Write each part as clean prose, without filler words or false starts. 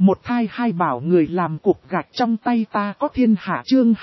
Một thai hai bảo người làm cục gạch trong tay ta có thiên hạ chương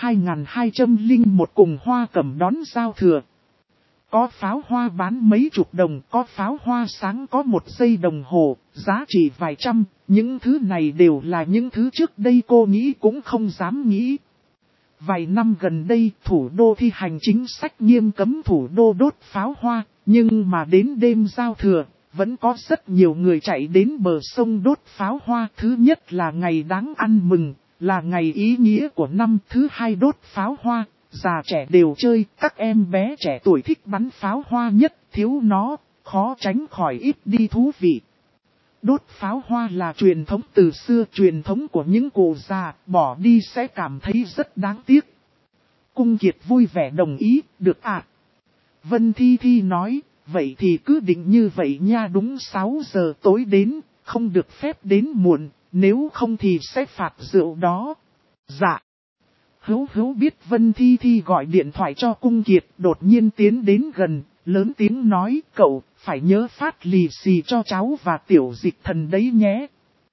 2201 cùng Hoa Cẩm đón giao thừa. Có pháo hoa bán mấy chục đồng, có pháo hoa sáng có 1 giây đồng hồ, giá trị vài trăm, những thứ này đều là những thứ trước đây cô nghĩ cũng không dám nghĩ. Vài năm gần đây, thủ đô thi hành chính sách nghiêm cấm thủ đô đốt pháo hoa, nhưng mà đến đêm giao thừa, vẫn có rất nhiều người chạy đến bờ sông đốt pháo hoa. Thứ nhất là ngày đáng ăn mừng, là ngày ý nghĩa của năm. Thứ hai đốt pháo hoa, già trẻ đều chơi, các em bé trẻ tuổi thích bắn pháo hoa nhất, thiếu nó, khó tránh khỏi ít đi thú vị. Đốt pháo hoa là truyền thống từ xưa, truyền thống của những cụ già, bỏ đi sẽ cảm thấy rất đáng tiếc. Cung Kiệt vui vẻ đồng ý, được ạ. Vân Thi Thi nói, vậy thì cứ định như vậy nha, đúng 6 giờ tối đến, không được phép đến muộn, nếu không thì sẽ phạt rượu đó. Dạ. Hữu biết Vân Thi Thi gọi điện thoại cho Cung Kiệt, đột nhiên tiến đến gần, lớn tiếng nói, cậu, phải nhớ phát lì xì cho cháu và Tiểu Dịch Thần đấy nhé.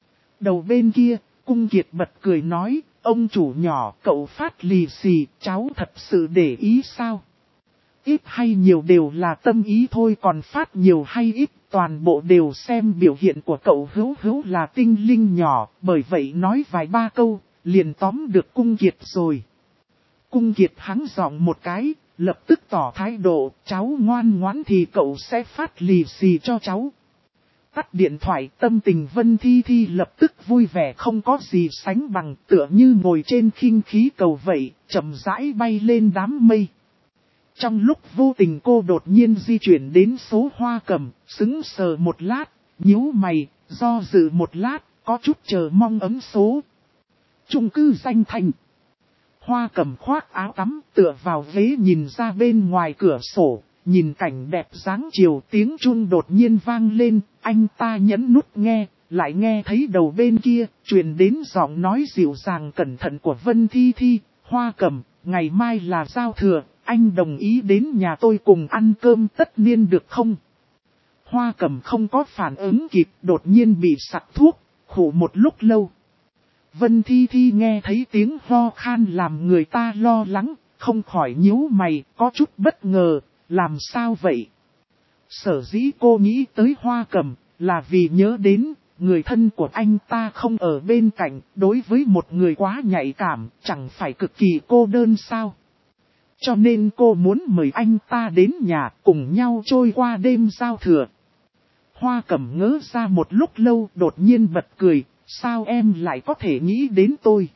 Đầu bên kia, Cung Kiệt bật cười nói, ông chủ nhỏ, cậu phát lì xì, cháu thật sự để ý sao? Ít hay nhiều đều là tâm ý thôi, còn phát nhiều hay ít, toàn bộ đều xem biểu hiện của cậu Hữu là tinh linh nhỏ, bởi vậy nói vài ba câu, liền tóm được Cung Kiệt rồi. Cung Kiệt hắng giọng một cái, lập tức tỏ thái độ, cháu ngoan ngoãn thì cậu sẽ phát lì xì cho cháu. Tắt điện thoại, tâm tình Vân Thi Thi lập tức vui vẻ không có gì sánh bằng, tựa như ngồi trên khinh khí cầu vậy, chậm rãi bay lên đám mây. Trong lúc vô tình cô đột nhiên di chuyển đến số Hoa Cẩm, sững sờ một lát, nhíu mày, do dự một lát, có chút chờ mong ấm số. Chung cư Danh Thành. Hoa Cẩm khoác áo tắm, tựa vào ghế nhìn ra bên ngoài cửa sổ, nhìn cảnh đẹp dáng chiều, tiếng chuông đột nhiên vang lên, anh ta nhấn nút nghe, lại nghe thấy đầu bên kia, truyền đến giọng nói dịu dàng cẩn thận của Vân Thi Thi, Hoa Cẩm, ngày mai là giao thừa, anh đồng ý đến nhà tôi cùng ăn cơm tất niên được không? Hoa Cẩm không có phản ứng kịp, đột nhiên bị sặc thuốc, khụ một lúc lâu. Vân Thi Thi nghe thấy tiếng ho khan làm người ta lo lắng, không khỏi nhíu mày, có chút bất ngờ, làm sao vậy? Sở dĩ cô nghĩ tới Hoa Cẩm, là vì nhớ đến, người thân của anh ta không ở bên cạnh, đối với một người quá nhạy cảm, chẳng phải cực kỳ cô đơn sao? Cho nên cô muốn mời anh ta đến nhà cùng nhau trôi qua đêm giao thừa. Hoa Cẩm ngớ ra một lúc lâu, đột nhiên bật cười, sao em lại có thể nghĩ đến tôi?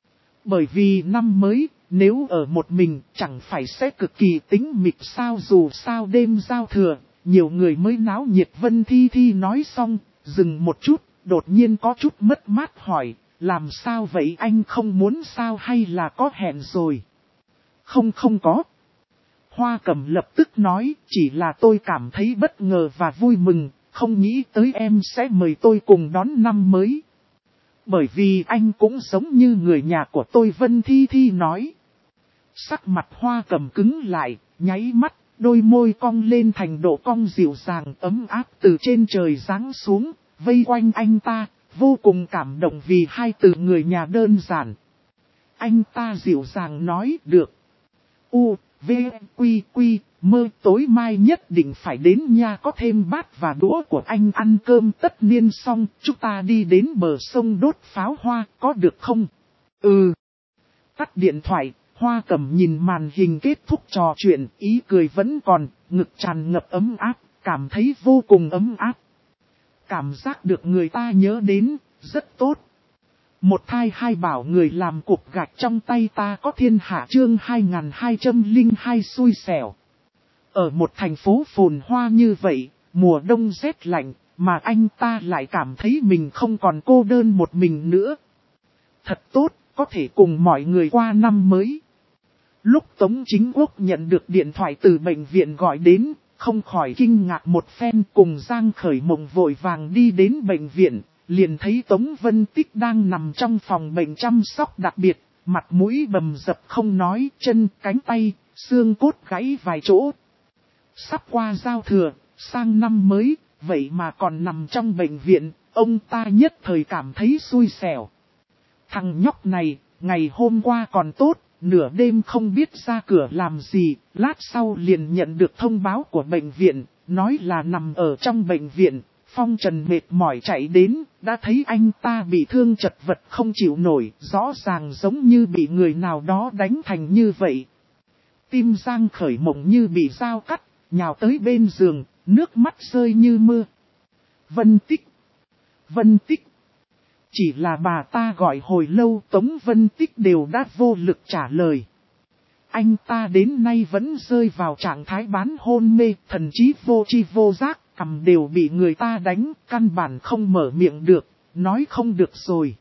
Bởi vì năm mới, nếu ở một mình chẳng phải sẽ cực kỳ tĩnh mịch sao, dù sao đêm giao thừa, nhiều người mới náo nhiệt. Vân Thi Thi nói xong, dừng một chút, đột nhiên có chút mất mát hỏi, làm sao vậy, anh không muốn sao hay là có hẹn rồi? Không có. Hoa Cẩm lập tức nói, chỉ là tôi cảm thấy bất ngờ và vui mừng, không nghĩ tới em sẽ mời tôi cùng đón năm mới. Bởi vì anh cũng giống như người nhà của tôi, Vân Thi Thi nói. Sắc mặt Hoa Cẩm cứng lại, nháy mắt, đôi môi cong lên thành độ cong dịu dàng ấm áp từ trên trời giáng xuống, vây quanh anh ta, vô cùng cảm động vì hai từ người nhà đơn giản. Anh ta dịu dàng nói, được. U, V, Quy, mơ tối mai nhất định phải đến nha, có thêm bát và đũa của anh, ăn cơm tất niên xong, chúng ta đi đến bờ sông đốt pháo hoa, có được không? Ừ. Tắt điện thoại, Hoa Cẩm nhìn màn hình kết thúc trò chuyện, ý cười vẫn còn, ngực tràn ngập ấm áp, cảm thấy vô cùng ấm áp. Cảm giác được người ta nhớ đến, rất tốt. Một thai hai bảo người làm cục gạch trong tay ta có thiên hạ chương 2202 xui xẻo. Ở một thành phố phồn hoa như vậy, mùa đông rét lạnh, mà anh ta lại cảm thấy mình không còn cô đơn một mình nữa. Thật tốt, có thể cùng mọi người qua năm mới. Lúc Tống Chính Quốc nhận được điện thoại từ bệnh viện gọi đến, không khỏi kinh ngạc một phen, cùng Giang Khởi Mộng vội vàng đi đến bệnh viện. Liền thấy Tống Vân Tích đang nằm trong phòng bệnh chăm sóc đặc biệt, mặt mũi bầm dập không nói, chân, cánh tay, xương cốt gãy vài chỗ. Sắp qua giao thừa, sang năm mới, vậy mà còn nằm trong bệnh viện, ông ta nhất thời cảm thấy xui xẻo. Thằng nhóc này, ngày hôm qua còn tốt, nửa đêm không biết ra cửa làm gì, lát sau liền nhận được thông báo của bệnh viện, nói là nằm ở trong bệnh viện. Phong Trần mệt mỏi chạy đến, đã thấy anh ta bị thương chật vật không chịu nổi, rõ ràng giống như bị người nào đó đánh thành như vậy. Tim Giang Khởi Mộng như bị dao cắt, nhào tới bên giường, nước mắt rơi như mưa. Vân Tích! Vân Tích! Chỉ là bà ta gọi hồi lâu, Tống Vân Tích đều đã vô lực trả lời. Anh ta đến nay vẫn rơi vào trạng thái bán hôn mê, thần trí vô tri vô giác, cằm đều bị người ta đánh, căn bản không mở miệng được, nói không được rồi.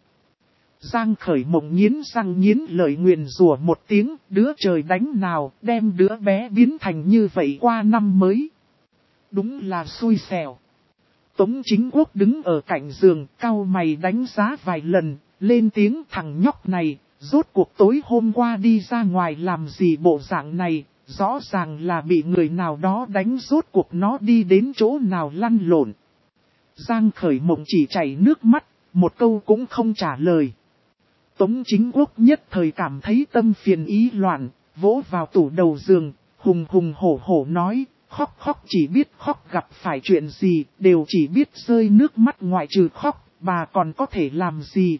Giang Khởi Mộng nghiến răng nghiến lợi nguyền rủa một tiếng, đứa trời đánh nào, đem đứa bé biến thành như vậy qua năm mới. Đúng là xui xẻo. Tống Chính Quốc đứng ở cạnh giường, cau mày đánh giá vài lần, lên tiếng thằng nhóc này, rốt cuộc tối hôm qua đi ra ngoài làm gì bộ dạng này, rõ ràng là bị người nào đó đánh, rốt cuộc nó đi đến chỗ nào lăn lộn. Giang Khởi Mộng chỉ chảy nước mắt, một câu cũng không trả lời. Tống Chính Quốc nhất thời cảm thấy tâm phiền ý loạn, vỗ vào tủ đầu giường, hùng hùng hổ hổ nói, khóc khóc chỉ biết khóc, gặp phải chuyện gì, đều chỉ biết rơi nước mắt, ngoại trừ khóc, bà còn có thể làm gì.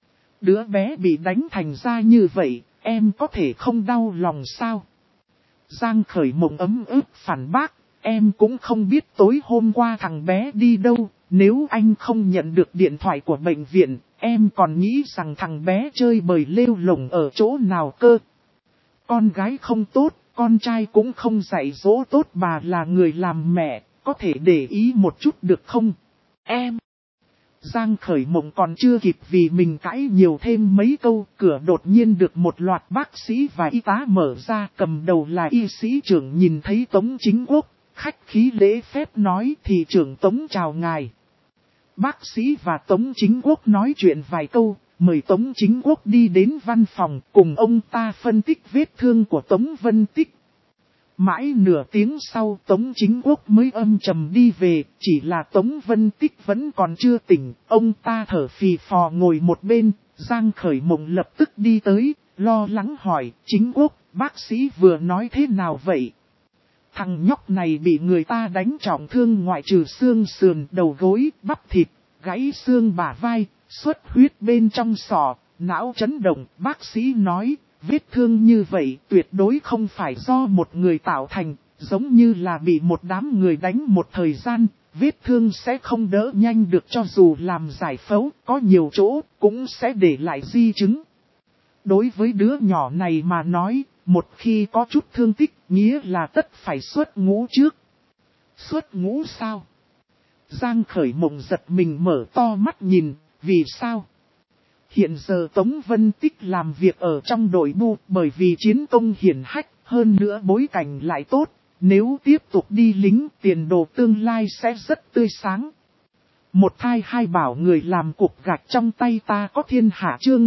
Đứa bé bị đánh thành ra như vậy, em có thể không đau lòng sao? Giang Khởi Mộng ấm ức phản bác, em cũng không biết tối hôm qua thằng bé đi đâu, nếu anh không nhận được điện thoại của bệnh viện, em còn nghĩ rằng thằng bé chơi bời lêu lổng ở chỗ nào cơ. Con gái không tốt, con trai cũng không dạy dỗ tốt, bà là người làm mẹ, có thể để ý một chút được không? Em! Giang Khởi Mộng còn chưa kịp vì mình cãi nhiều thêm mấy câu, cửa đột nhiên được một loạt bác sĩ và y tá mở ra, cầm đầu là y sĩ trưởng nhìn thấy Tống Chính Quốc, khách khí lễ phép nói thị trưởng Tống chào ngài. Bác sĩ và Tống Chính Quốc nói chuyện vài câu, mời Tống Chính Quốc đi đến văn phòng cùng ông ta phân tích vết thương của Tống Vân Tích. Mãi nửa tiếng sau Tống Chính Quốc mới âm trầm đi về, chỉ là Tống Vân Tích vẫn còn chưa tỉnh, ông ta thở phì phò ngồi một bên, Giang Khởi Mộng lập tức đi tới, lo lắng hỏi, Chính Quốc, bác sĩ vừa nói thế nào vậy? Thằng nhóc này bị người ta đánh trọng thương, ngoại trừ xương sườn, đầu gối, bắp thịt, gãy xương bả vai, xuất huyết bên trong sọ, não chấn động, bác sĩ nói. Vết thương như vậy tuyệt đối không phải do một người tạo thành, giống như là bị một đám người đánh một thời gian, vết thương sẽ không đỡ nhanh được, cho dù làm giải phẫu, có nhiều chỗ cũng sẽ để lại di chứng. Đối với đứa nhỏ này mà nói, một khi có chút thương tích, nghĩa là tất phải xuất ngũ trước. Xuất ngũ sao? Giang Khởi Mộng giật mình mở to mắt nhìn, vì sao? Hiện giờ Tống Vân Tích làm việc ở trong đội bu, bởi vì chiến công hiển hách, hơn nữa bối cảnh lại tốt, nếu tiếp tục đi lính, tiền đồ tương lai sẽ rất tươi sáng. Một thai hai bảo người làm cục gạch trong tay ta có thiên hạ, chương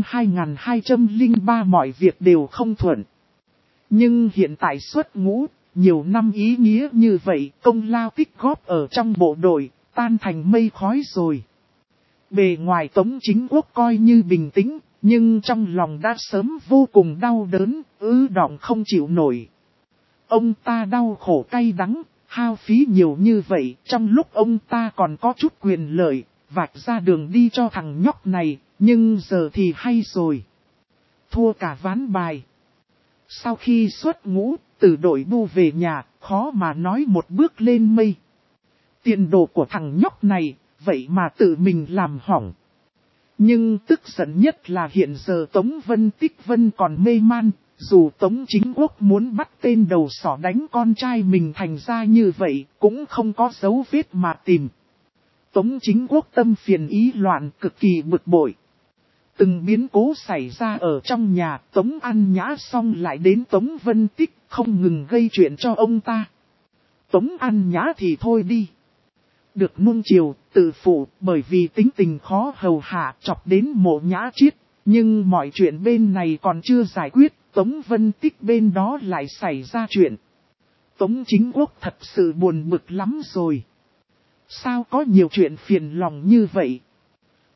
2203 mọi việc đều không thuận. Nhưng hiện tại xuất ngũ, nhiều năm ý nghĩa như vậy, công lao tích góp ở trong bộ đội, tan thành mây khói rồi. Bề ngoài Tống Chính Quốc coi như bình tĩnh, nhưng trong lòng đã sớm vô cùng đau đớn, ứ đọng không chịu nổi. Ông ta đau khổ cay đắng, hao phí nhiều như vậy, trong lúc ông ta còn có chút quyền lợi, vạch ra đường đi cho thằng nhóc này, nhưng giờ thì hay rồi. Thua cả ván bài. Sau khi xuất ngũ, từ đội bu về nhà, khó mà nói một bước lên mây. Tiền đồ của thằng nhóc này, vậy mà tự mình làm hỏng. Nhưng tức giận nhất là hiện giờ Tống Vân Tích Vân còn mê man, dù Tống Chính Quốc muốn bắt tên đầu sỏ đánh con trai mình thành ra như vậy, cũng không có dấu vết mà tìm. Tống Chính Quốc tâm phiền ý loạn, cực kỳ bực bội. Từng biến cố xảy ra ở trong nhà, Tống An Nhã xong lại đến Tống Vân Tích, không ngừng gây chuyện cho ông ta. Tống An Nhã thì thôi đi. Được nuông chiều, tự phụ, bởi vì tính tình khó hầu hạ, chọc đến Mộ Nhã Chiết. Nhưng mọi chuyện bên này còn chưa giải quyết, Tống Vân Tích bên đó lại xảy ra chuyện. Tống Chính Quốc thật sự buồn bực lắm rồi. Sao có nhiều chuyện phiền lòng như vậy,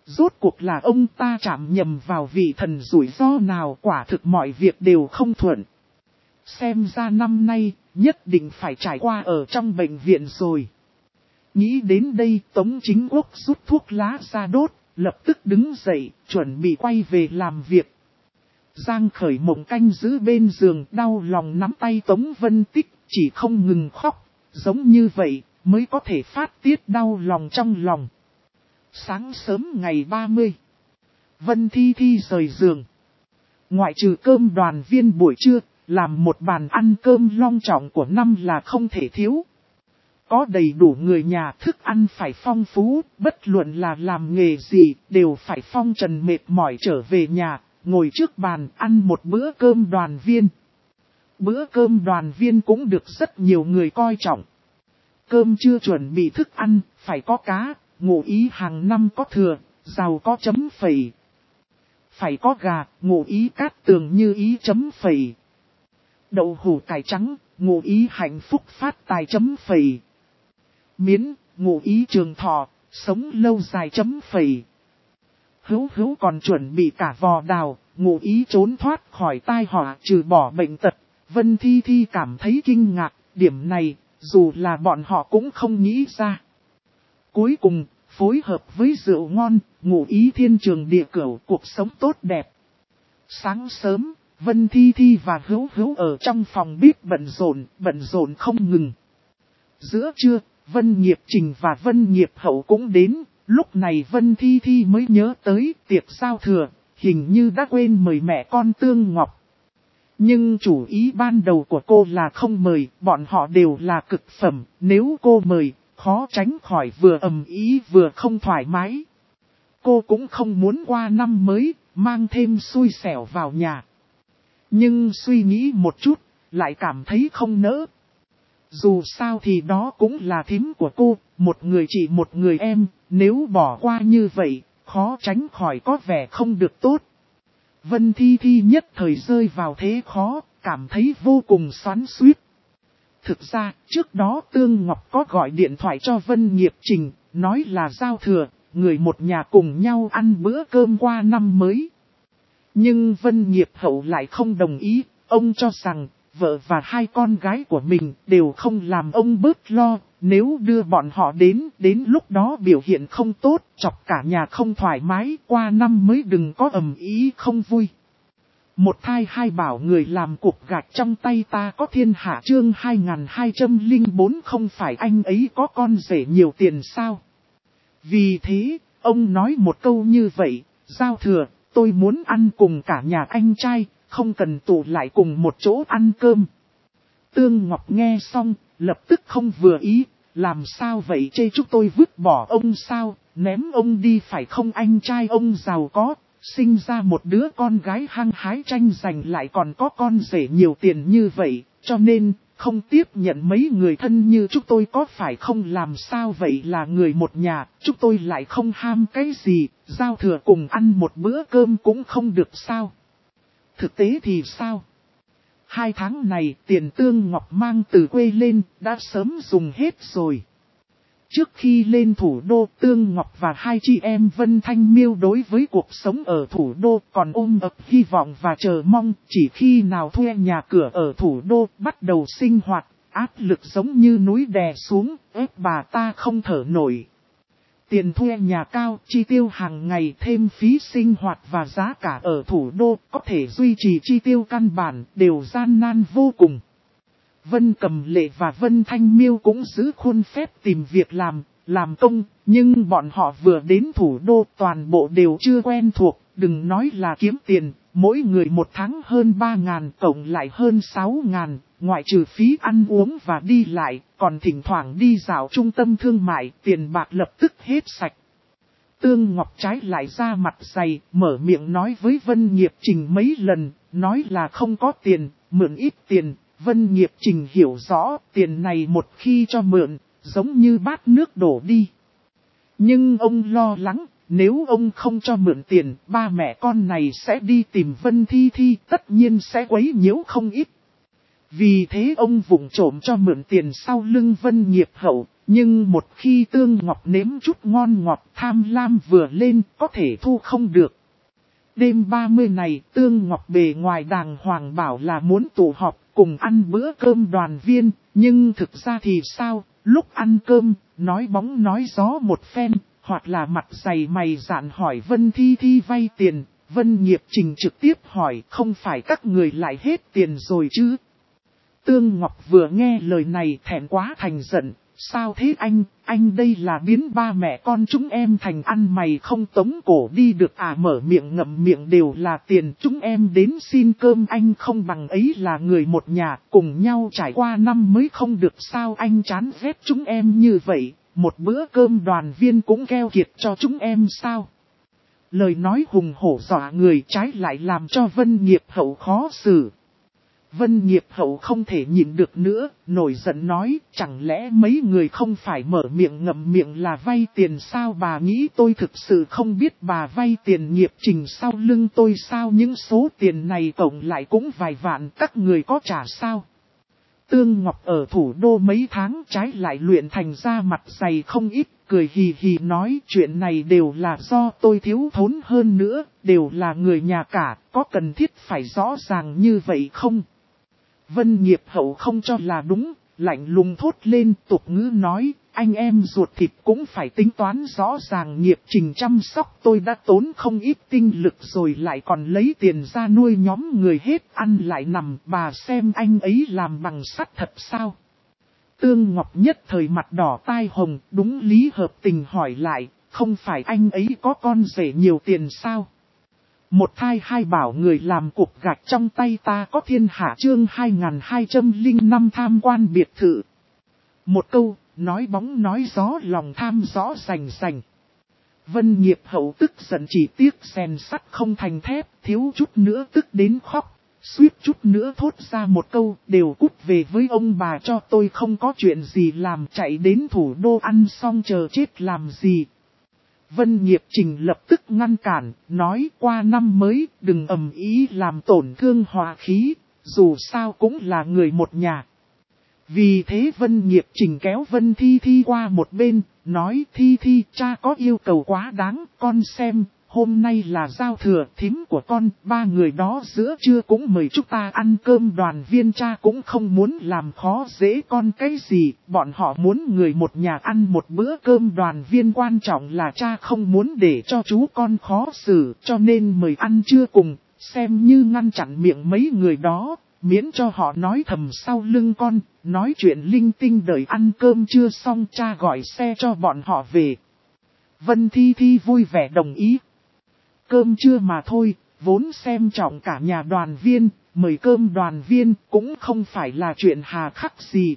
Rốt cuộc là ông ta chạm nhầm vào vị thần rủi ro nào, quả thực mọi việc đều không thuận. Xem ra năm nay, nhất định phải trải qua ở trong bệnh viện rồi. Nghĩ đến đây, Tống Chính Quốc rút thuốc lá ra đốt, lập tức đứng dậy, chuẩn bị quay về làm việc. Giang Khởi Mộng canh giữ bên giường, đau lòng nắm tay Tống Vân Tích, chỉ không ngừng khóc, giống như vậy, mới có thể phát tiết đau lòng trong lòng. Sáng sớm ngày 30, Vân Thi Thi rời giường. Ngoại trừ cơm đoàn viên buổi trưa, làm một bàn ăn cơm long trọng của năm là không thể thiếu. Có đầy đủ người nhà, thức ăn phải phong phú, bất luận là làm nghề gì, đều phải phong trần mệt mỏi trở về nhà, ngồi trước bàn ăn một bữa cơm đoàn viên. Bữa cơm đoàn viên cũng được rất nhiều người coi trọng. Cơm chưa chuẩn bị thức ăn, phải có cá, Ngụ ý hàng năm có thừa, giàu có chấm phẩy. Phải có gà, Ngụ ý cát tường như ý chấm phẩy. Đậu hũ cải trắng, Ngụ ý hạnh phúc phát tài chấm phẩy. Miến, Ngụ ý trường thọ, sống lâu dài chấm phẩy. Hữu còn chuẩn bị cả vò đào, Ngụ ý trốn thoát khỏi tai họa trừ bỏ bệnh tật. Vân Thi Thi cảm thấy kinh ngạc, điểm này, dù là bọn họ cũng không nghĩ ra. Cuối cùng, phối hợp với rượu ngon, Ngụ ý thiên trường địa cửu, cuộc sống tốt đẹp. Sáng sớm, Vân Thi Thi và Hữu ở trong phòng bếp bận rộn không ngừng. Giữa trưa, Vân Nghiệp Trình và Vân Nghiệp Hậu cũng đến, lúc này Vân Thi Thi mới nhớ tới tiệc giao thừa, hình như đã quên mời mẹ con Tương Ngọc. Nhưng chủ ý ban đầu của cô là không mời, bọn họ đều là cực phẩm, nếu cô mời, khó tránh khỏi vừa ầm ý vừa không thoải mái. Cô cũng không muốn qua năm mới, mang thêm xui xẻo vào nhà. Nhưng suy nghĩ một chút, lại cảm thấy không nỡ. Dù sao thì đó cũng là thím của cô, một người chị một người em, nếu bỏ qua như vậy, khó tránh khỏi có vẻ không được tốt. Vân Thi Thi nhất thời rơi vào thế khó, cảm thấy vô cùng xoắn xuýt. Thực ra, trước đó Tương Ngọc có gọi điện thoại cho Vân Nghiệp Trình, nói là giao thừa, người một nhà cùng nhau ăn bữa cơm qua năm mới. Nhưng Vân Nghiệp Hậu lại không đồng ý, ông cho rằng, vợ và hai con gái của mình đều không làm ông bớt lo, nếu đưa bọn họ đến lúc đó biểu hiện không tốt, chọc cả nhà không thoải mái, qua năm mới đừng có ầm ý không vui. Một thai hai bảo người làm cục gạch trong tay ta có thiên hạ chương 2204 không phải anh ấy có con rể nhiều tiền sao? Vì thế, ông nói một câu như vậy, giao thừa, tôi muốn ăn cùng cả nhà anh trai, không cần tụ lại cùng một chỗ ăn cơm. Tương Ngọc nghe xong, lập tức không vừa ý, làm sao vậy chê chúng tôi vứt bỏ ông sao, ném ông đi phải không anh trai ông giàu có, sinh ra một đứa con gái hăng hái tranh giành lại còn có con rể nhiều tiền như vậy, cho nên, không tiếp nhận mấy người thân như chúng tôi có phải không làm sao vậy là người một nhà, chúng tôi lại không ham cái gì, giao thừa cùng ăn một bữa cơm cũng không được sao. Thực tế thì sao? 2 tháng này tiền Tương Ngọc mang từ quê lên đã sớm dùng hết rồi. Trước khi lên thủ đô, Tương Ngọc và hai chị em Vân Thanh Miêu đối với cuộc sống ở thủ đô còn ôm ấp hy vọng và chờ mong, chỉ khi nào thuê nhà cửa ở thủ đô bắt đầu sinh hoạt, áp lực giống như núi đè xuống, ép bà ta không thở nổi. Tiền thuê nhà cao, chi tiêu hàng ngày thêm phí sinh hoạt và giá cả ở thủ đô có thể duy trì chi tiêu căn bản đều gian nan vô cùng. Vân Cầm Lệ và Vân Thanh Miêu cũng giữ khuôn phép tìm việc làm công, nhưng bọn họ vừa đến thủ đô toàn bộ đều chưa quen thuộc, đừng nói là kiếm tiền, mỗi người một tháng hơn 3.000 cộng lại hơn 6.000, ngoại trừ phí ăn uống và đi lại, còn thỉnh thoảng đi dạo trung tâm thương mại, tiền bạc lập tức hết sạch. Tương Ngọc trái lại ra mặt dày, mở miệng nói với Vân Nghiệp Trình mấy lần, nói là không có tiền, mượn ít tiền. Vân Nghiệp Trình hiểu rõ tiền này một khi cho mượn, giống như bát nước đổ đi. Nhưng ông lo lắng, nếu ông không cho mượn tiền, ba mẹ con này sẽ đi tìm Vân Thi Thi, tất nhiên sẽ quấy nhiễu không ít. Vì thế ông vụng trộm cho mượn tiền sau lưng Vân Nghiệp Hậu, Nhưng một khi Tương Ngọc nếm chút ngon ngọt tham lam vừa lên có thể thu không được. Đêm 30 này Tương Ngọc bề ngoài đàng hoàng bảo là muốn tụ họp cùng ăn bữa cơm đoàn viên, nhưng thực ra thì sao, lúc ăn cơm, nói bóng nói gió một phen, hoặc là mặt dày mày dạn hỏi Vân Thi Thi vay tiền, Vân Nghiệp Trình trực tiếp hỏi không phải các người lại hết tiền rồi chứ. Tương Ngọc vừa nghe lời này thẹn quá thành giận, sao thế anh đây là biến ba mẹ con chúng em thành ăn mày không tống cổ đi được à, mở miệng ngậm miệng đều là tiền, chúng em đến xin cơm anh không bằng ấy là người một nhà, cùng nhau trải qua năm mới không được sao, anh chán ghét chúng em như vậy, một bữa cơm đoàn viên cũng keo kiệt cho chúng em sao. Lời nói hùng hổ dọa người, trái lại làm cho Vân Nghiệp Hậu khó xử. Vân Nghiệp Hậu không thể nhịn được nữa, nổi giận nói, chẳng lẽ mấy người không phải mở miệng ngậm miệng là vay tiền sao, bà nghĩ tôi thực sự không biết bà vay tiền Nghiệp Trình sau lưng tôi sao, những số tiền này cộng lại cũng vài vạn, các người có trả sao. Tương Ngọc ở thủ đô mấy tháng trái lại luyện thành ra mặt dày không ít, cười hì hì nói chuyện này đều là do tôi thiếu thốn hơn nữa, đều là người nhà cả, có cần thiết phải rõ ràng như vậy không? Vân Nghiệp Hậu không cho là đúng, lạnh lùng thốt lên tục ngữ nói, anh em ruột thịt cũng phải tính toán rõ ràng, Nghiệp Trình chăm sóc tôi đã tốn không ít tinh lực rồi lại còn lấy tiền ra nuôi nhóm người hết ăn lại nằm, bà xem anh ấy làm bằng sắt thật sao? Tương Ngọc nhất thời mặt đỏ tai hồng, đúng lý hợp tình hỏi lại, không phải anh ấy có con rể nhiều tiền sao? Một thai hai bảo người làm cục gạch trong tay ta có thiên hạ chương 2205 tham quan biệt thự. Một câu, nói bóng nói gió lòng tham rõ rành rành. Vân Nghiệp Hậu tức giận chỉ tiếc rèn sắt không thành thép, thiếu chút nữa tức đến khóc, suýt chút nữa thốt ra một câu, đều cút về với ông bà cho tôi không có chuyện gì làm, chạy đến thủ đô ăn xong chờ chết làm gì. Vân Nghiệp Trình lập tức ngăn cản, nói qua năm mới đừng ầm ý làm tổn thương hòa khí, dù sao cũng là người một nhà. Vì thế Vân Nghiệp Trình kéo Vân Thi Thi qua một bên, nói Thi Thi cha có yêu cầu quá đáng, con xem, hôm nay là giao thừa thím của con, ba người đó giữa trưa cũng mời chúng ta ăn cơm đoàn viên, cha cũng không muốn làm khó dễ con cái gì, bọn họ muốn người một nhà ăn một bữa cơm đoàn viên, quan trọng là cha không muốn để cho chú con khó xử, cho nên mời ăn trưa cùng, xem như ngăn chặn miệng mấy người đó. Miễn cho họ nói thầm sau lưng con, nói chuyện linh tinh, đợi ăn cơm chưa xong cha gọi xe cho bọn họ về. Vân Thi Thi vui vẻ đồng ý. Cơm trưa mà thôi, vốn xem trọng cả nhà đoàn viên, mời cơm đoàn viên cũng không phải là chuyện hà khắc gì.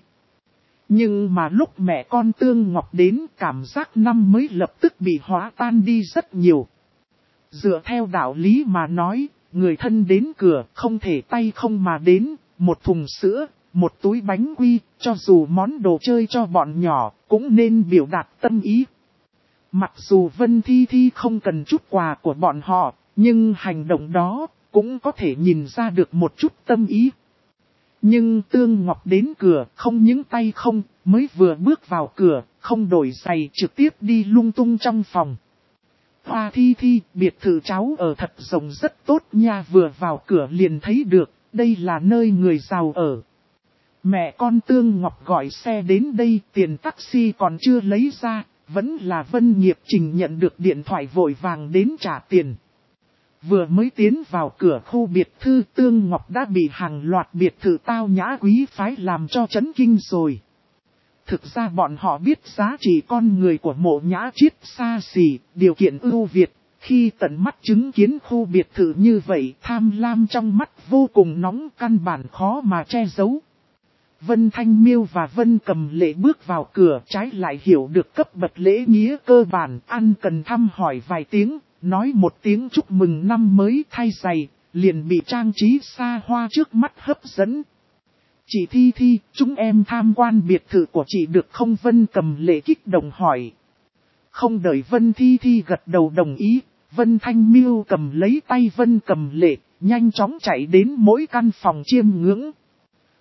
Nhưng mà lúc mẹ con Tương Ngọc đến, cảm giác năm mới lập tức bị hóa tan đi rất nhiều. Dựa theo đạo lý mà nói, người thân đến cửa không thể tay không mà đến, một thùng sữa, một túi bánh quy, cho dù món đồ chơi cho bọn nhỏ, cũng nên biểu đạt tâm ý. Mặc dù Vân Thi Thi không cần chút quà của bọn họ, nhưng hành động đó cũng có thể nhìn ra được một chút tâm ý. Nhưng Tương Ngọc đến cửa không những tay không, mới vừa bước vào cửa, không đổi giày trực tiếp đi lung tung trong phòng. Hoa Thi Thi, biệt thự cháu ở thật rộng rất tốt nha, vừa vào cửa liền thấy được, đây là nơi người giàu ở. Mẹ con Tương Ngọc gọi xe đến đây, tiền taxi còn chưa lấy ra, vẫn là Vân Nghiệp Trình nhận được điện thoại vội vàng đến trả tiền. Vừa mới tiến vào cửa khu biệt thự, Tương Ngọc đã bị hàng loạt biệt thự tao nhã quý phái làm cho chấn kinh rồi. Thực ra bọn họ biết giá trị con người của Mộ Nhã Chiết xa xỉ, điều kiện ưu việt, khi tận mắt chứng kiến khu biệt thự như vậy, tham lam trong mắt vô cùng nóng, căn bản khó mà che giấu. Vân Thanh Miêu và Vân Cầm Lệ bước vào cửa, trái lại hiểu được cấp bậc lễ nghĩa cơ bản, ăn cần thăm hỏi vài tiếng, nói một tiếng chúc mừng năm mới thay giày, liền bị trang trí xa hoa trước mắt hấp dẫn. Chị Thi Thi, chúng em tham quan biệt thự của chị được không? Vân Cầm Lệ kích động hỏi. Không đợi Vân Thi Thi gật đầu đồng ý, Vân Thanh Miêu cầm lấy tay Vân Cầm Lệ, nhanh chóng chạy đến mỗi căn phòng chiêm ngưỡng.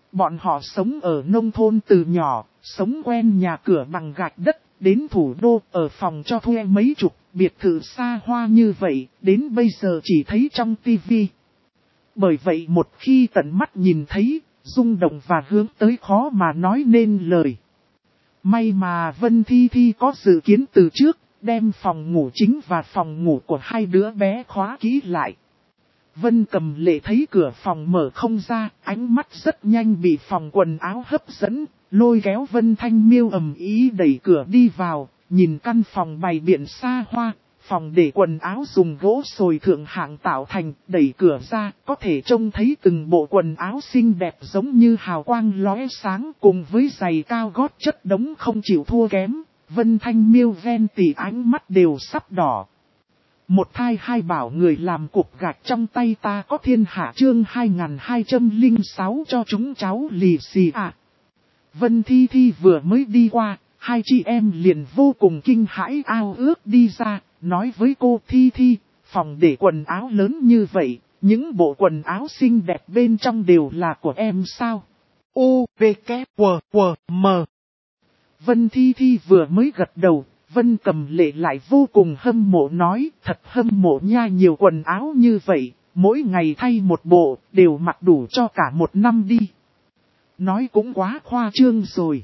Bọn họ sống ở nông thôn từ nhỏ, sống quen nhà cửa bằng gạch đất, đến thủ đô ở phòng cho thuê mấy chục, biệt thự xa hoa như vậy, đến bây giờ chỉ thấy trong tivi. Bởi vậy một khi tận mắt nhìn thấy, rung động và hướng tới khó mà nói nên lời. May mà Vân Thi Thi có dự kiến từ trước, đem phòng ngủ chính và phòng ngủ của hai đứa bé khóa kỹ lại. Vân Cầm Lệ thấy cửa phòng mở không ra, ánh mắt rất nhanh bị phòng quần áo hấp dẫn, lôi kéo Vân Thanh Miêu ầm ý đẩy cửa đi vào, nhìn căn phòng bày biện xa hoa, phòng để quần áo dùng gỗ sồi thượng hạng tạo thành, đẩy cửa ra, có thể trông thấy từng bộ quần áo xinh đẹp giống như hào quang lóe sáng cùng với giày cao gót chất đống không chịu thua kém. Vân Thanh Miêu ven tỉ ánh mắt đều sắp đỏ. Một thai hai bảo người làm cục gạch trong tay ta có thiên hạ chương 2206 cho chúng cháu lì xì à. Vân Thi Thi vừa mới đi qua, hai chị em liền vô cùng kinh hãi ao ước đi ra, nói với cô Thi Thi, phòng để quần áo lớn như vậy, những bộ quần áo xinh đẹp bên trong đều là của em sao? U, V, K, W, W, M. Vân Thi Thi vừa mới gật đầu, Vân Cầm Lệ lại vô cùng hâm mộ nói, thật hâm mộ nha, nhiều quần áo như vậy, mỗi ngày thay một bộ, đều mặc đủ cho cả một năm đi. Nói cũng quá khoa trương rồi.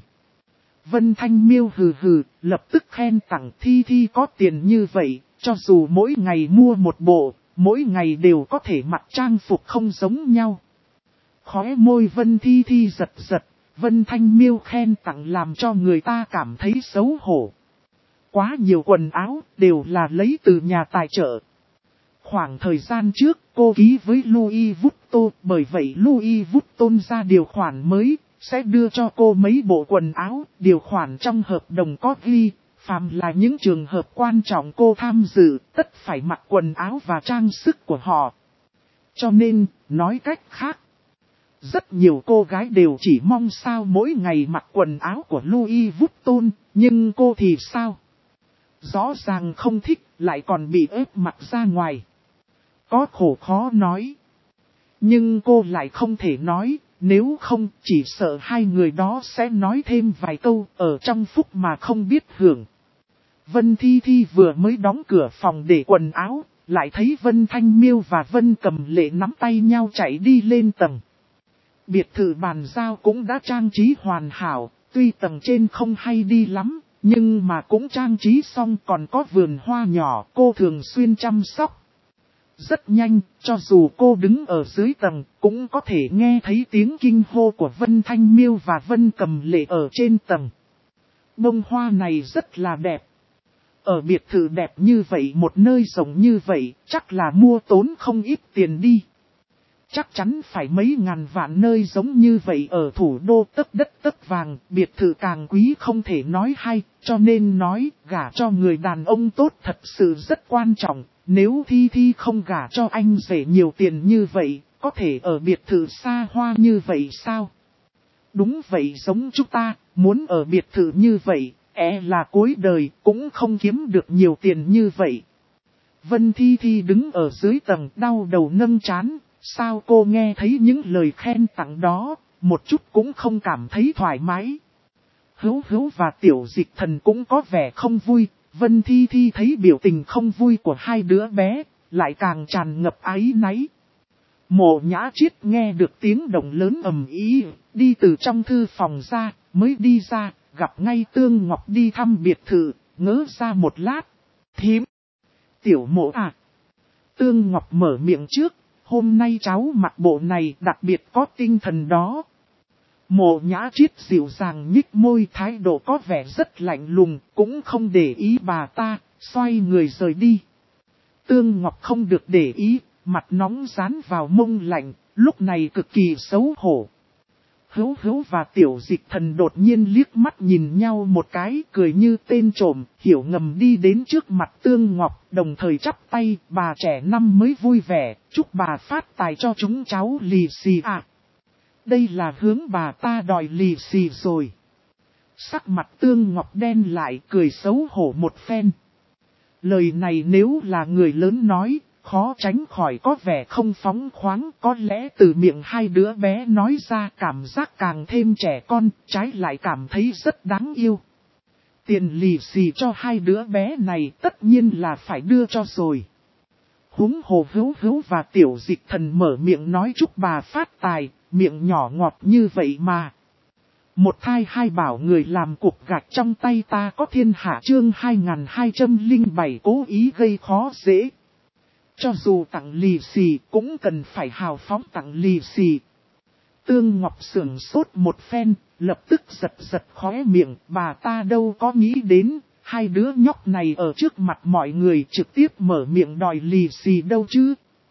Vân Thanh Miêu hừ hừ, lập tức khen tặng Thi Thi có tiền như vậy, cho dù mỗi ngày mua một bộ, mỗi ngày đều có thể mặc trang phục không giống nhau. Khóe môi Vân Thi Thi giật giật, Vân Thanh Miêu khen tặng làm cho người ta cảm thấy xấu hổ. Quá nhiều quần áo, đều là lấy từ nhà tài trợ. Khoảng thời gian trước, cô ký với Louis Vuitton, bởi vậy Louis Vuitton ra điều khoản mới, sẽ đưa cho cô mấy bộ quần áo. Điều khoản trong hợp đồng có ghi, phàm là những trường hợp quan trọng cô tham dự, tất phải mặc quần áo và trang sức của họ. Cho nên, nói cách khác, rất nhiều cô gái đều chỉ mong sao mỗi ngày mặc quần áo của Louis Vuitton, nhưng cô thì sao? Rõ ràng không thích, lại còn bị ép mặc ra ngoài. Có khổ khó nói. Nhưng cô lại không thể nói, nếu không chỉ sợ hai người đó sẽ nói thêm vài câu ở trong phúc mà không biết hưởng. Vân Thi Thi vừa mới đóng cửa phòng để quần áo, lại thấy Vân Thanh Miêu và Vân Cầm Lệ nắm tay nhau chạy đi lên tầng. Biệt thự bàn giao cũng đã trang trí hoàn hảo, tuy tầng trên không hay đi lắm, nhưng mà cũng trang trí xong, còn có vườn hoa nhỏ cô thường xuyên chăm sóc. Rất nhanh, cho dù cô đứng ở dưới tầng, cũng có thể nghe thấy tiếng kinh hô của Vân Thanh Miêu và Vân Cầm Lệ ở trên tầng. Bông hoa này rất là đẹp. Ở biệt thự đẹp như vậy, một nơi rộng như vậy, chắc là mua tốn không ít tiền đi. Chắc chắn phải mấy ngàn vạn, nơi giống như vậy ở thủ đô tấc đất tấc vàng, biệt thự càng quý không thể nói hay, cho nên nói gả cho người đàn ông tốt thật sự rất quan trọng. Nếu Thi Thi không gả cho anh rể nhiều tiền như vậy, có thể ở biệt thự xa hoa như vậy sao? Đúng vậy, giống chúng ta, muốn ở biệt thự như vậy, là cuối đời cũng không kiếm được nhiều tiền như vậy. Vân Thi Thi đứng ở dưới tầng đau đầu nâng trán. Sao cô nghe thấy những lời khen tặng đó, một chút cũng không cảm thấy thoải mái. Hữu Hữu và Tiểu Dịch Thần cũng có vẻ không vui, Vân Thi Thi thấy biểu tình không vui của hai đứa bé, lại càng tràn ngập áy náy. Mộ Nhã Chiết nghe được tiếng động lớn ầm ĩ, đi từ trong thư phòng ra, mới đi ra, gặp ngay Tương Ngọc đi thăm biệt thự, ngớ ra một lát. Thím! Tiểu Mộ à! Tương Ngọc mở miệng trước. Hôm nay cháu mặc bộ này đặc biệt có tinh thần đó. Mộ Nhã Chiết dịu dàng nhích môi, thái độ có vẻ rất lạnh lùng, cũng không để ý bà ta, xoay người rời đi. Tương Ngọc không được để ý, mặt nóng dán vào mông lạnh, lúc này cực kỳ xấu hổ. Hữu Hữu và Tiểu Dịch Thần đột nhiên liếc mắt nhìn nhau một cái, cười như tên trộm, hiểu ngầm đi đến trước mặt Tương Ngọc, đồng thời chắp tay, bà trẻ năm mới vui vẻ, chúc bà phát tài cho chúng cháu lì xì à. Đây là hướng bà ta đòi lì xì rồi. Sắc mặt Tương Ngọc đen lại, cười xấu hổ một phen. Lời này nếu là người lớn nói, khó tránh khỏi có vẻ không phóng khoáng, có lẽ từ miệng hai đứa bé nói ra cảm giác càng thêm trẻ con, trái lại cảm thấy rất đáng yêu. Tiền lì xì cho hai đứa bé này tất nhiên là phải đưa cho rồi. Húng hồ Hữu Hữu và Tiểu Dịch Thần mở miệng nói chúc bà phát tài, miệng nhỏ ngọt như vậy mà. Một thai hai bảo người làm cục gạch trong tay ta có thiên hạ chương 2207 cố ý gây khó dễ. Cho dù tặng lì xì cũng cần phải hào phóng tặng lì xì. Tương Ngọc sửng sốt một phen, lập tức giật giật khóe miệng, bà ta đâu có nghĩ đến, hai đứa nhóc này ở trước mặt mọi người trực tiếp mở miệng đòi lì xì đâu chứ.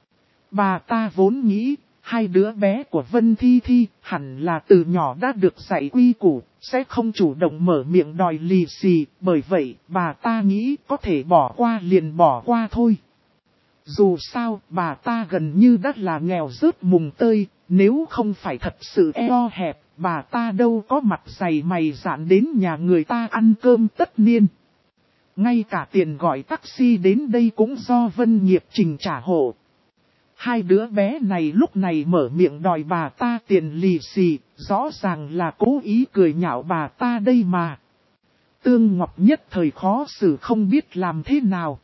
Bà ta vốn nghĩ, hai đứa bé của Vân Thi Thi hẳn là từ nhỏ đã được dạy quy củ, sẽ không chủ động mở miệng đòi lì xì, bởi vậy bà ta nghĩ có thể bỏ qua liền bỏ qua thôi. Dù sao, bà ta gần như đã là nghèo rớt mùng tơi, nếu không phải thật sự eo hẹp, bà ta đâu có mặt dày mày dạn đến nhà người ta ăn cơm tất niên. Ngay cả tiền gọi taxi đến đây cũng do Vân Nghiệp Trình trả hộ. Hai đứa bé này lúc này mở miệng đòi bà ta tiền lì xì, rõ ràng là cố ý cười nhạo bà ta đây mà. Tương Ngọc nhất thời khó xử không biết làm thế nào.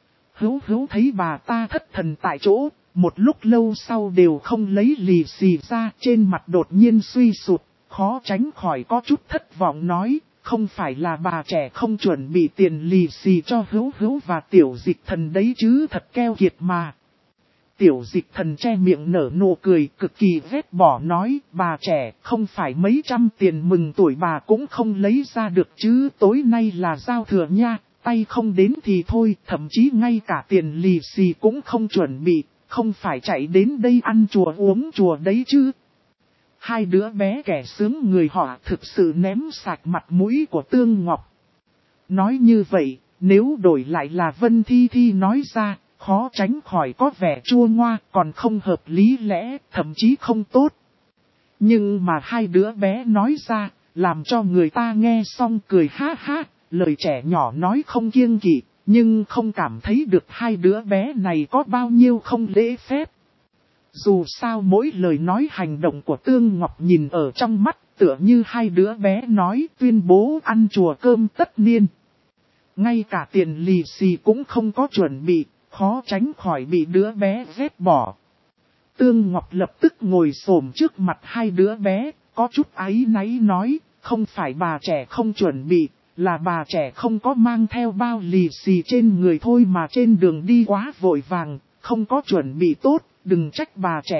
Hữu Hữu thấy bà ta thất thần tại chỗ, một lúc lâu sau đều không lấy lì xì ra, trên mặt đột nhiên suy sụp, khó tránh khỏi có chút thất vọng nói, không phải là bà trẻ không chuẩn bị tiền lì xì cho Hữu Hữu và Tiểu Dịch Thần đấy chứ, thật keo kiệt mà. Tiểu Dịch Thần che miệng nở nụ cười cực kỳ ghét bỏ nói, bà trẻ không phải mấy trăm tiền mừng tuổi bà cũng không lấy ra được chứ, tối nay là giao thừa nha, tay không đến thì thôi, thậm chí ngay cả tiền lì xì cũng không chuẩn bị, không phải chạy đến đây ăn chùa uống chùa đấy chứ. Hai đứa bé kẻ sướng người họ thực sự ném sạch mặt mũi của Tương Ngọc. Nói như vậy, nếu đổi lại là Vân Thi Thi nói ra, khó tránh khỏi có vẻ chua ngoa, còn không hợp lý lẽ, thậm chí không tốt. Nhưng mà hai đứa bé nói ra, làm cho người ta nghe xong cười ha ha, lời trẻ nhỏ nói không kiêng kỵ, nhưng không cảm thấy được hai đứa bé này có bao nhiêu không lễ phép. Dù sao mỗi lời nói hành động của Tương Ngọc nhìn ở trong mắt, tựa như hai đứa bé nói tuyên bố ăn chùa cơm tất niên. Ngay cả tiền lì xì cũng không có chuẩn bị, khó tránh khỏi bị đứa bé ghét bỏ. Tương Ngọc lập tức ngồi xổm trước mặt hai đứa bé, có chút áy náy nói, không phải bà trẻ không chuẩn bị, là bà trẻ không có mang theo bao lì xì trên người thôi mà trên đường đi quá vội vàng, không có chuẩn bị tốt, đừng trách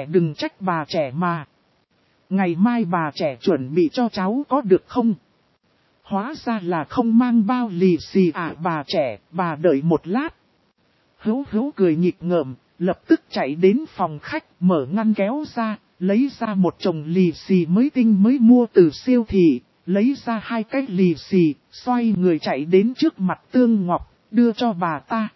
bà trẻ mà. Ngày mai bà trẻ chuẩn bị cho cháu có được không? Hóa ra là không mang bao lì xì à bà trẻ, bà đợi một lát. Hữu Hữu cười nghịch ngợm, lập tức chạy đến phòng khách, mở ngăn kéo ra, lấy ra một chồng lì xì mới tinh mới mua từ siêu thị, lấy ra hai cái lì xì, xoay người chạy đến trước mặt Tương Ngọc, đưa cho bà ta.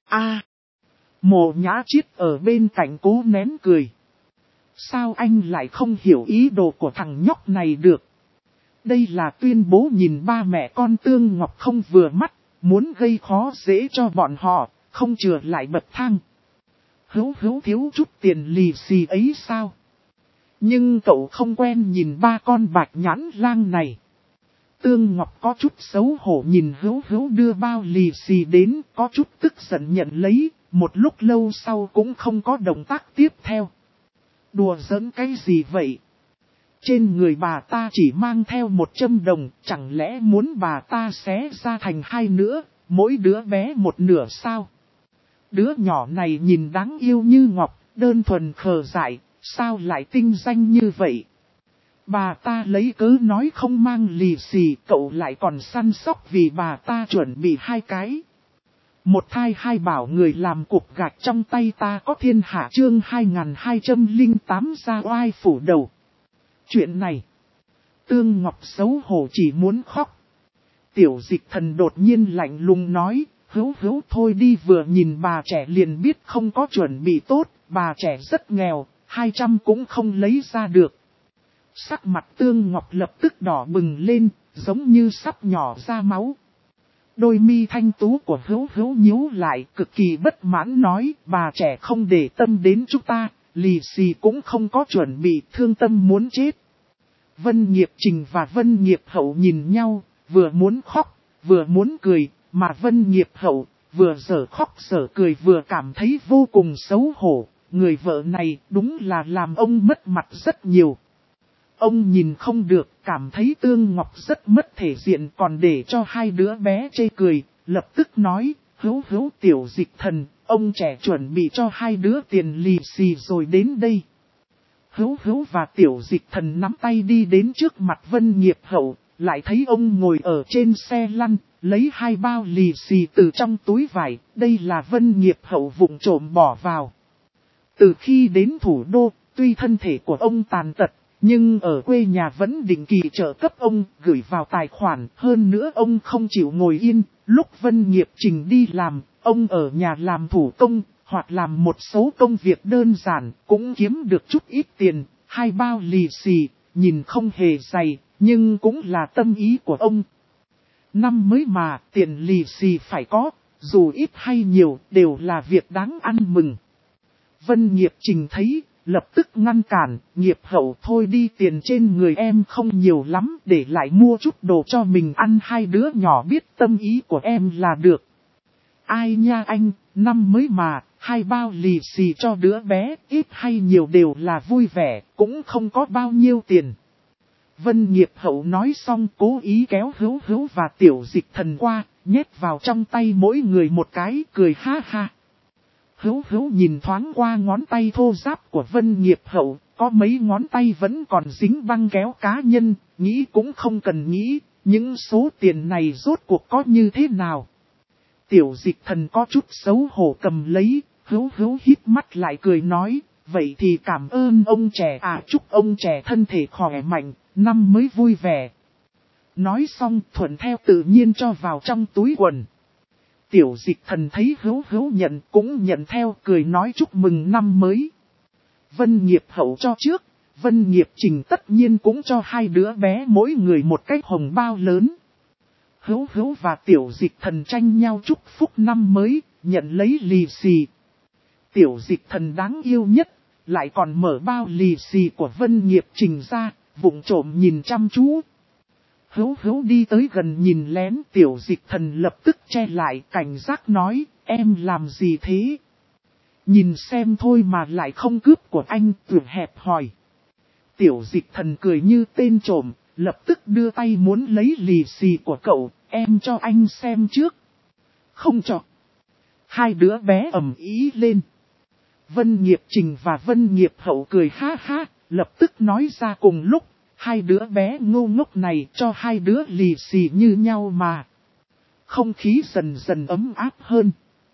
Mộ Nhã Chiết ở bên cạnh cố nén cười. Sao anh lại không hiểu ý đồ của thằng nhóc này được? Đây là tuyên bố nhìn ba mẹ con Tương Ngọc không vừa mắt, muốn gây khó dễ cho bọn họ, không chừa lại bậc thang. Hữu Hữu thiếu chút tiền lì xì ấy sao? Nhưng cậu không quen nhìn ba con bạch nhãn lang này. Tương Ngọc có chút xấu hổ nhìn Hữu Hữu đưa bao lì xì đến, có chút tức giận nhận lấy, một lúc lâu sau cũng không có động tác tiếp theo. Đùa giỡn cái gì vậy? Trên người bà ta chỉ mang theo 100 đồng, chẳng lẽ muốn bà ta xé ra thành hai nữa, mỗi đứa bé một nửa sao? Đứa nhỏ này nhìn đáng yêu như ngọc, đơn thuần khờ dại, sao lại tinh danh như vậy? Bà ta lấy cớ nói không mang lì xì, cậu lại còn săn sóc vì bà ta chuẩn bị hai cái. Một thai hai bảo người làm cục gạch trong tay ta có thiên hạ chương 2208 ra oai phủ đầu. Chuyện này, Tương Ngọc xấu hổ chỉ muốn khóc. Tiểu Dịch Thần đột nhiên lạnh lùng nói, Hữu Hữu thôi đi, vừa nhìn bà trẻ liền biết không có chuẩn bị tốt, bà trẻ rất nghèo, 200 cũng không lấy ra được. Sắc mặt Tương Ngọc lập tức đỏ bừng lên, giống như sắp nhỏ ra máu. Đôi mi thanh tú của Hữu Hữu nhíu lại, cực kỳ bất mãn nói, bà trẻ không để tâm đến chúng ta, lì xì cũng không có chuẩn bị, thương tâm muốn chết. Vân Nghiệp Trình và Vân Nghiệp Hậu nhìn nhau, vừa muốn khóc, vừa muốn cười, mà Vân Nghiệp Hậu vừa dở khóc dở cười vừa cảm thấy vô cùng xấu hổ. Người vợ này đúng là làm ông mất mặt rất nhiều. Ông nhìn không được, cảm thấy Tương Ngọc rất mất thể diện, còn để cho hai đứa bé chê cười, lập tức nói, Hữu Hữu tiểu dịch thần, ông trẻ chuẩn bị cho hai đứa tiền lì xì rồi đến đây. Hữu Hữu và tiểu dịch thần nắm tay đi đến trước mặt Vân Nghiệp Hậu, lại thấy ông ngồi ở trên xe lăn, lấy hai bao lì xì từ trong túi vải, đây là Vân Nghiệp Hậu vụng trộm bỏ vào. Từ khi đến thủ đô, tuy thân thể của ông tàn tật, nhưng ở quê nhà vẫn định kỳ trợ cấp ông gửi vào tài khoản. Hơn nữa ông không chịu ngồi yên, lúc Vân Nghiệp Trình đi làm, ông ở nhà làm thủ công, hoặc làm một số công việc đơn giản, cũng kiếm được chút ít tiền. Hai bao lì xì, nhìn không hề dày, nhưng cũng là tâm ý của ông. Năm mới mà, tiền lì xì phải có, dù ít hay nhiều, đều là việc đáng ăn mừng. Vân Nghiệp Trình thấy, lập tức ngăn cản, Nghiệp Hậu thôi đi, tiền trên người em không nhiều lắm, để lại mua chút đồ cho mình ăn, hai đứa nhỏ biết tâm ý của em là được. Ai nha anh, năm mới mà, hai bao lì xì cho đứa bé, ít hay nhiều đều là vui vẻ, cũng không có bao nhiêu tiền. Vân Nghiệp Hậu nói xong cố ý kéo Hữu Hữu và tiểu dịch thần qua, nhét vào trong tay mỗi người một cái, cười ha ha. Hữu Hữu nhìn thoáng qua ngón tay thô ráp của Vân Nghiệp Hậu, có mấy ngón tay vẫn còn dính băng kéo cá nhân, nghĩ cũng không cần nghĩ, những số tiền này rốt cuộc có như thế nào. Tiểu dịch thần có chút xấu hổ cầm lấy, Hữu Hữu hít mắt lại cười nói, vậy thì cảm ơn ông trẻ chúc ông trẻ thân thể khỏe mạnh, năm mới vui vẻ. Nói xong thuận theo tự nhiên cho vào trong túi quần. Tiểu dịch thần thấy Hữu Hữu nhận cũng nhận theo, cười nói chúc mừng năm mới. Vân Nghiệp Hậu cho trước, Vân Nghiệp Trình tất nhiên cũng cho hai đứa bé mỗi người một cái hồng bao lớn. Hữu Hữu và tiểu dịch thần tranh nhau chúc phúc năm mới, nhận lấy lì xì. Tiểu dịch thần đáng yêu nhất, lại còn mở bao lì xì của Vân Nghiệp Trình ra, vụng trộm nhìn chăm chú. Hữu Hữu đi tới gần nhìn lén, tiểu dịch thần lập tức che lại, cảnh giác nói, em làm gì thế? Nhìn xem thôi mà lại không cướp của anh, tưởng hẹp hỏi. Tiểu dịch thần cười như tên trộm, lập tức đưa tay muốn lấy lì xì của cậu, em cho anh xem trước. Không cho. Hai đứa bé ầm ĩ lên. Vân Nghiệp Trình và Vân Nghiệp Hậu cười ha ha, lập tức nói ra cùng lúc. Hai đứa bé ngu ngốc này cho hai đứa lì xì như nhau mà. Không khí dần dần ấm áp hơn.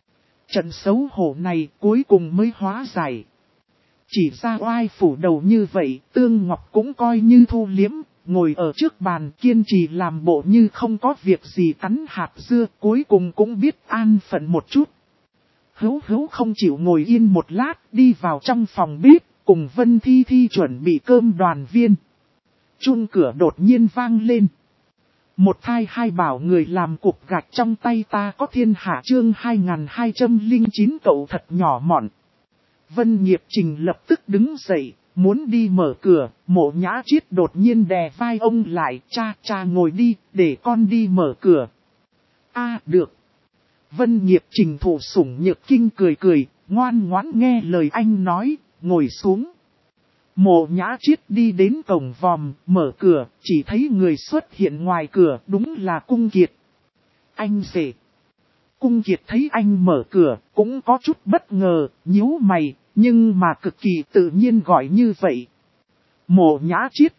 Trận xấu hổ này cuối cùng mới hóa giải. Chỉ ra oai phủ đầu như vậy, Tương Ngọc cũng coi như thu liếm, ngồi ở trước bàn kiên trì làm bộ như không có việc gì cắn hạt dưa, cuối cùng cũng biết an phận một chút. Hữu Hữu không chịu ngồi yên một lát, đi vào trong phòng bếp, cùng Vân Thi Thi chuẩn bị cơm đoàn viên. Chuông cửa đột nhiên vang lên. Một thai hai bảo người làm cục gạch trong tay ta có thiên hạ chương 2209 cậu thật nhỏ mọn. Vân Nghiệp Trình lập tức đứng dậy, muốn đi mở cửa, Mộ Nhã Chiết đột nhiên đè vai ông lại, cha ngồi đi, để con đi mở cửa. Được. Vân Nghiệp Trình thủ sủng nhược kinh cười, ngoan ngoãn nghe lời anh nói, ngồi xuống. Mộ Nhã Chiết đi đến cổng vòm, mở cửa, chỉ thấy người xuất hiện ngoài cửa, đúng là Cung Kiệt. Anh rể. Cung Kiệt thấy anh mở cửa, cũng có chút bất ngờ, nhíu mày, nhưng mà cực kỳ tự nhiên gọi như vậy. Mộ Nhã Chiết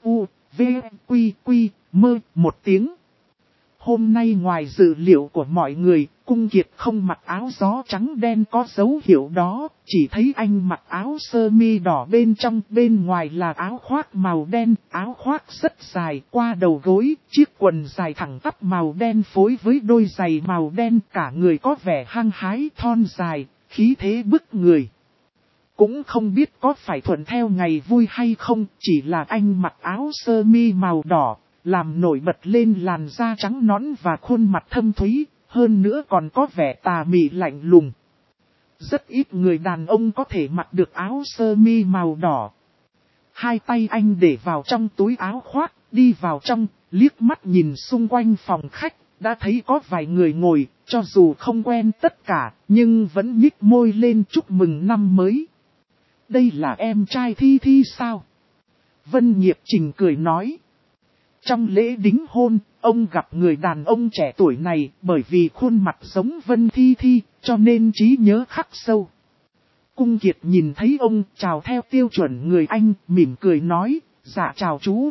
mơ một tiếng. Hôm nay ngoài dự liệu của mọi người, Cung Kiệt không mặc áo gió trắng đen có dấu hiệu đó, chỉ thấy anh mặc áo sơ mi đỏ bên trong, bên ngoài là áo khoác màu đen, áo khoác rất dài qua đầu gối, chiếc quần dài thẳng tắp màu đen phối với đôi giày màu đen, cả người có vẻ hăng hái thon dài, khí thế bức người. Cũng không biết có phải thuận theo ngày vui hay không, chỉ là anh mặc áo sơ mi màu đỏ, làm nổi bật lên làn da trắng nõn và khuôn mặt thâm thúy, hơn nữa còn có vẻ tà mị lạnh lùng. Rất ít người đàn ông có thể mặc được áo sơ mi màu đỏ. Hai tay anh để vào trong túi áo khoác, đi vào trong, liếc mắt nhìn xung quanh phòng khách, đã thấy có vài người ngồi, cho dù không quen tất cả, nhưng vẫn nhích môi lên chúc mừng năm mới. Đây là em trai Thi Thi sao? Vân Nghiệp Trình cười nói. Trong lễ đính hôn, ông gặp người đàn ông trẻ tuổi này bởi vì khuôn mặt giống Vân Thi Thi, cho nên trí nhớ khắc sâu. Cung Kiệt nhìn thấy ông chào theo tiêu chuẩn người Anh, mỉm cười nói, dạ chào chú.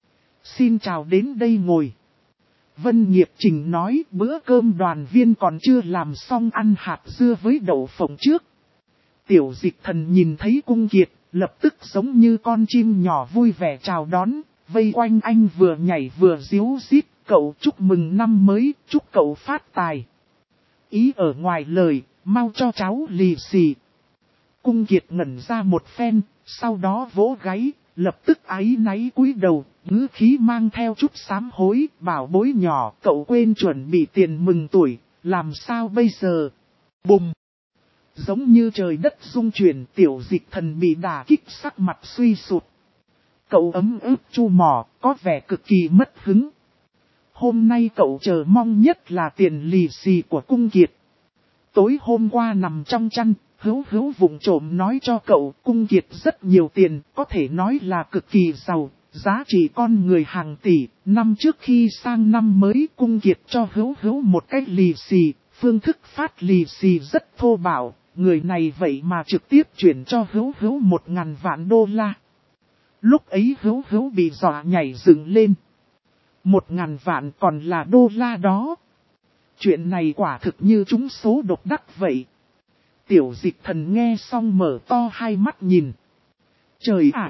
Xin chào đến đây ngồi. Vân Nghiệp Trình nói bữa cơm đoàn viên còn chưa làm xong ăn hạt dưa với đậu phộng trước. Tiểu Dịch Thần nhìn thấy Cung Kiệt, lập tức giống như con chim nhỏ vui vẻ chào đón, vây quanh anh vừa nhảy vừa ríu rít, cậu chúc mừng năm mới, chúc cậu phát tài. Ý ở ngoài lời, mau cho cháu lì xì. Cung Kiệt ngẩn ra một phen, sau đó vỗ gáy, lập tức áy náy cúi đầu, ngữ khí mang theo chút sám hối, bảo bối nhỏ, cậu quên chuẩn bị tiền mừng tuổi, làm sao bây giờ? Bùm! Giống như trời đất rung chuyển, Tiểu Dịch Thần bị đả kích sắc mặt suy sụt. Cậu ấm ức chu mỏ, có vẻ cực kỳ mất hứng. Hôm nay cậu chờ mong nhất là tiền lì xì của Cung Kiệt. Tối hôm qua nằm trong chăn, Hữu vụng trộm nói cho cậu Cung Kiệt rất nhiều tiền, có thể nói là cực kỳ giàu, giá trị con người hàng tỷ. Năm trước khi sang năm mới Cung Kiệt cho Hữu một cái lì xì, phương thức phát lì xì rất thô bạo, người này vậy mà trực tiếp chuyển cho Hữu 1.000 vạn đô la. Lúc ấy Hữu bị dọa nhảy dựng lên. 1.000 vạn còn là đô la đó. Chuyện này quả thực như trúng số độc đắc vậy. Tiểu Dịch Thần nghe xong mở to hai mắt nhìn. Trời ạ!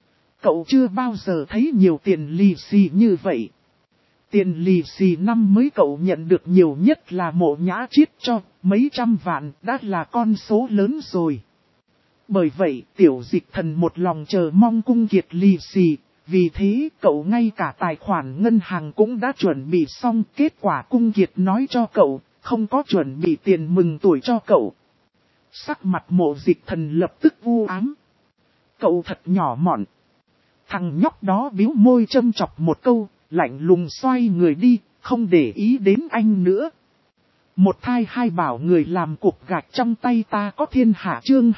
Cậu chưa bao giờ thấy nhiều tiền lì xì như vậy. Tiền lì xì năm mới cậu nhận được nhiều nhất là Mộ Nhã Chiết cho, mấy trăm vạn đã là con số lớn rồi. Bởi vậy Tiểu Dịch Thần một lòng chờ mong Cung Kiệt lì xì, vì thế cậu ngay cả tài khoản ngân hàng cũng đã chuẩn bị xong. Kết quả Cung Kiệt nói cho cậu, không có chuẩn bị tiền mừng tuổi cho cậu. Sắc mặt Mộ Dịch Thần lập tức u ám. Cậu thật nhỏ mọn. Thằng nhóc đó biếu môi châm chọc một câu, lạnh lùng xoay người đi, không để ý đến anh nữa. Một thai hai bảo người làm cục gạch trong tay ta có thiên hạ chương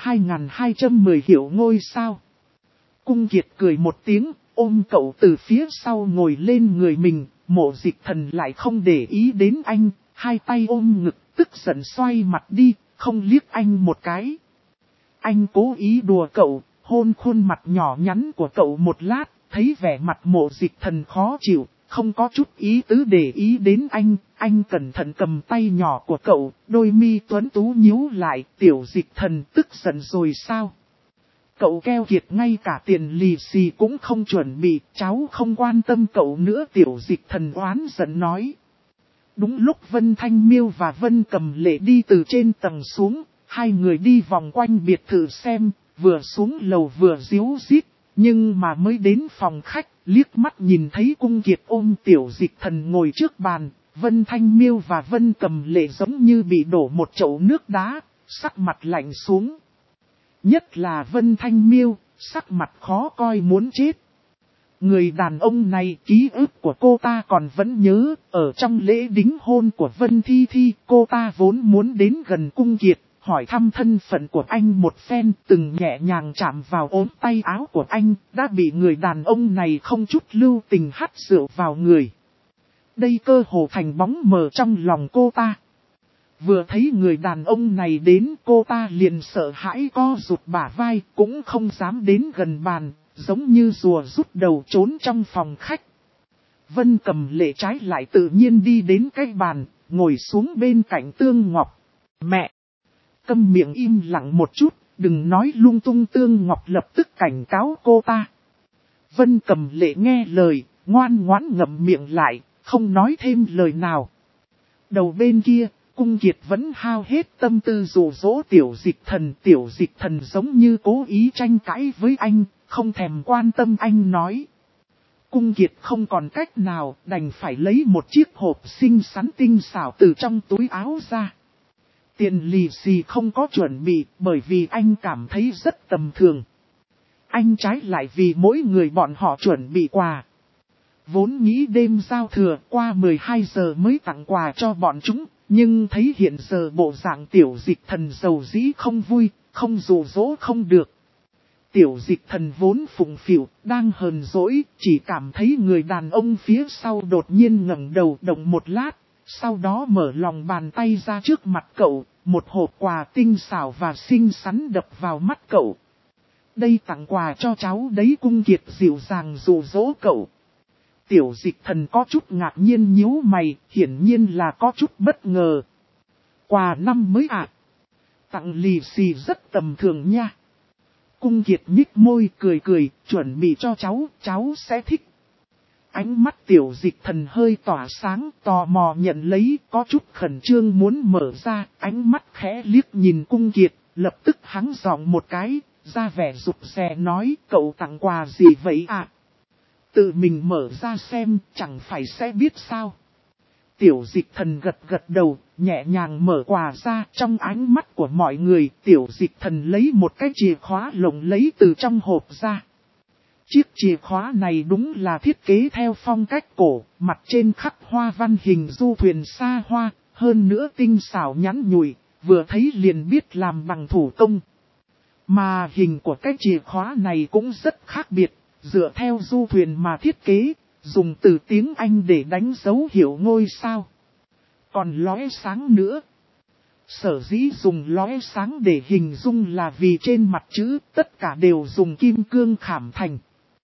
2210 hiểu ngôi sao. Cung Kiệt cười một tiếng, ôm cậu từ phía sau ngồi lên người mình, Mộ Dịch Thần lại không để ý đến anh, hai tay ôm ngực, tức giận xoay mặt đi, không liếc anh một cái. Anh cố ý đùa cậu, hôn khuôn mặt nhỏ nhắn của cậu một lát, thấy vẻ mặt Mộ Dịch Thần khó chịu, không có chút ý tứ để ý đến anh cẩn thận cầm tay nhỏ của cậu, đôi mi tuấn tú nhíu lại, Tiểu Dịch Thần tức giận rồi sao? Cậu keo kiệt ngay cả tiền lì xì cũng không chuẩn bị, cháu không quan tâm cậu nữa, Tiểu Dịch Thần oán giận nói. Đúng lúc Vân Thanh Miêu và Vân Cầm Lệ đi từ trên tầng xuống, hai người đi vòng quanh biệt thự xem, vừa xuống lầu vừa ríu rít, nhưng mà mới đến phòng khách, liếc mắt nhìn thấy Cung Kiệt ôm Tiểu Dịch Thần ngồi trước bàn, Vân Thanh Miêu và Vân Cầm Lệ giống như bị đổ một chậu nước đá, sắc mặt lạnh xuống. Nhất là Vân Thanh Miêu, sắc mặt khó coi muốn chết. Người đàn ông này ký ức của cô ta còn vẫn nhớ, ở trong lễ đính hôn của Vân Thi Thi, cô ta vốn muốn đến gần Cung Kiệt, hỏi thăm thân phận của anh một phen, từng nhẹ nhàng chạm vào ốm tay áo của anh, đã bị người đàn ông này không chút lưu tình hắt rượu vào người. Đây cơ hồ thành bóng mờ trong lòng cô ta. Vừa thấy người đàn ông này đến, cô ta liền sợ hãi co rụt bả vai, cũng không dám đến gần bàn, giống như rùa rút đầu trốn trong phòng khách. Vân Cầm Lệ trái lại tự nhiên đi đến cái bàn, ngồi xuống bên cạnh Tương Ngọc. Mẹ! Câm miệng im lặng một chút, đừng nói lung tung, Tương Ngọc lập tức cảnh cáo cô ta. Vân Cầm Lệ nghe lời, ngoan ngoãn ngậm miệng lại, không nói thêm lời nào. Đầu bên kia, Cung Kiệt vẫn hao hết tâm tư dụ dỗ Tiểu Dịch Thần giống như cố ý tranh cãi với anh, không thèm quan tâm anh nói. Cung Kiệt không còn cách nào, đành phải lấy một chiếc hộp xinh xắn tinh xảo từ trong túi áo ra. Tiền lì xì không có chuẩn bị, bởi vì anh cảm thấy rất tầm thường. Anh trái lại vì mỗi người bọn họ chuẩn bị quà. Vốn nghĩ đêm giao thừa qua 12 giờ mới tặng quà cho bọn chúng, nhưng thấy hiện giờ bộ dạng Tiểu Dịch Thần giàu dĩ không vui, không dụ dỗ không được. Tiểu Dịch Thần vốn phụng phịu, đang hờn dỗi, chỉ cảm thấy người đàn ông phía sau đột nhiên ngẩng đầu động một lát, sau đó mở lòng bàn tay ra trước mặt cậu, một hộp quà tinh xảo và xinh xắn đập vào mắt cậu. Đây tặng quà cho cháu đấy, Cung Kiệt dịu dàng dụ dỗ cậu. Tiểu Dịch Thần có chút ngạc nhiên nhíu mày, hiển nhiên là có chút bất ngờ. Quà năm mới ạ. Tặng lì xì rất tầm thường nha. Cung Kiệt nhích môi cười cười, chuẩn bị cho cháu sẽ thích. Ánh mắt Tiểu Dịch Thần hơi tỏa sáng, tò mò nhận lấy, có chút khẩn trương muốn mở ra, ánh mắt khẽ liếc nhìn Cung Kiệt, lập tức hắng giọng một cái, ra vẻ rụt rè nói, cậu tặng quà gì vậy ạ? Tự mình mở ra xem, chẳng phải sẽ biết sao. Tiểu Dịch Thần gật gật đầu, nhẹ nhàng mở quà ra, trong ánh mắt của mọi người, Tiểu Dịch Thần lấy một cái chìa khóa lồng lấy từ trong hộp ra. Chiếc chìa khóa này đúng là thiết kế theo phong cách cổ, mặt trên khắc hoa văn hình du thuyền xa hoa, hơn nữa tinh xảo nhắn nhủi, vừa thấy liền biết làm bằng thủ công. Mà hình của cái chìa khóa này cũng rất khác biệt, dựa theo du thuyền mà thiết kế, dùng từ tiếng Anh để đánh dấu hiệu ngôi sao. Còn lóe sáng nữa. Sở dĩ dùng lóe sáng để hình dung là vì trên mặt chữ tất cả đều dùng kim cương khảm thành.